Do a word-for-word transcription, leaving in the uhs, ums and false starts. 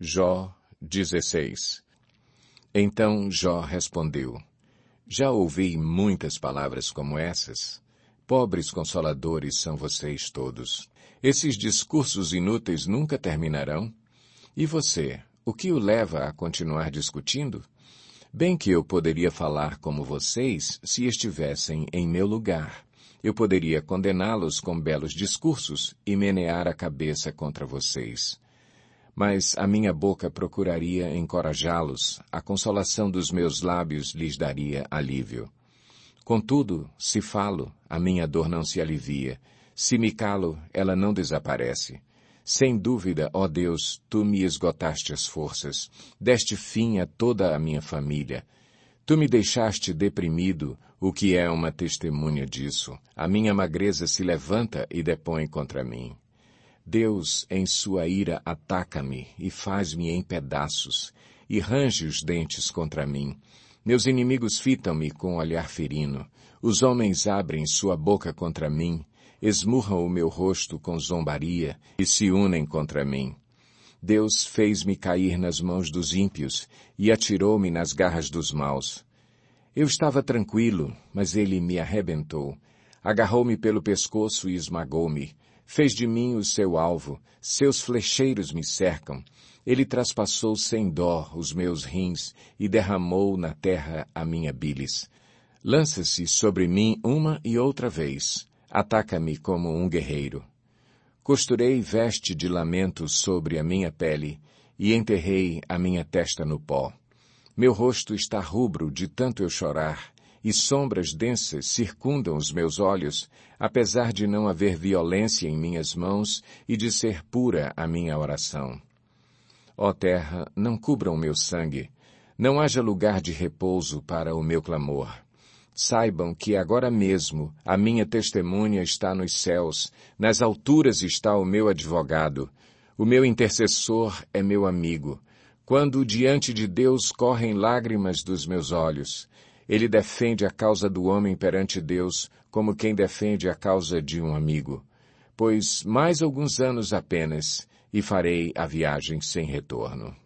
Jó dezesseis. Então Jó respondeu: Já ouvi muitas palavras como essas. Pobres consoladores são vocês todos. Esses discursos inúteis nunca terminarão? E você, o que o leva a continuar discutindo? Bem que eu poderia falar como vocês se estivessem em meu lugar. Eu poderia condená-los com belos discursos e menear a cabeça contra vocês. Mas a minha boca procuraria encorajá-los, a consolação dos meus lábios lhes daria alívio. Contudo, se falo, a minha dor não se alivia. Se me calo, ela não desaparece. Sem dúvida, ó Deus, tu me esgotaste as forças, deste fim a toda a minha família. Tu me deixaste deprimido, o que é uma testemunha disso. A minha magreza se levanta e depõe contra mim. Deus, em sua ira, ataca-me e faz-me em pedaços, e range os dentes contra mim. Meus inimigos fitam-me com olhar ferino. Os homens abrem sua boca contra mim, esmurram o meu rosto com zombaria e se unem contra mim. Deus fez-me cair nas mãos dos ímpios e atirou-me nas garras dos maus. Eu estava tranquilo, mas ele me arrebentou. Agarrou-me pelo pescoço e esmagou-me. Fez de mim o seu alvo, seus flecheiros me cercam. Ele traspassou sem dó os meus rins e derramou na terra a minha bilis. Lança-se sobre mim uma e outra vez. Ataca-me como um guerreiro. Costurei veste de lamento sobre a minha pele e enterrei a minha testa no pó. Meu rosto está rubro de tanto eu chorar, e sombras densas circundam os meus olhos, apesar de não haver violência em minhas mãos e de ser pura a minha oração. Ó terra, não cubra o meu sangue, não haja lugar de repouso para o meu clamor. Saibam que agora mesmo a minha testemunha está nos céus, nas alturas está o meu advogado. O meu intercessor é meu amigo. Quando diante de Deus correm lágrimas dos meus olhos, ele defende a causa do homem perante Deus como quem defende a causa de um amigo. Pois mais alguns anos apenas, e farei a viagem sem retorno.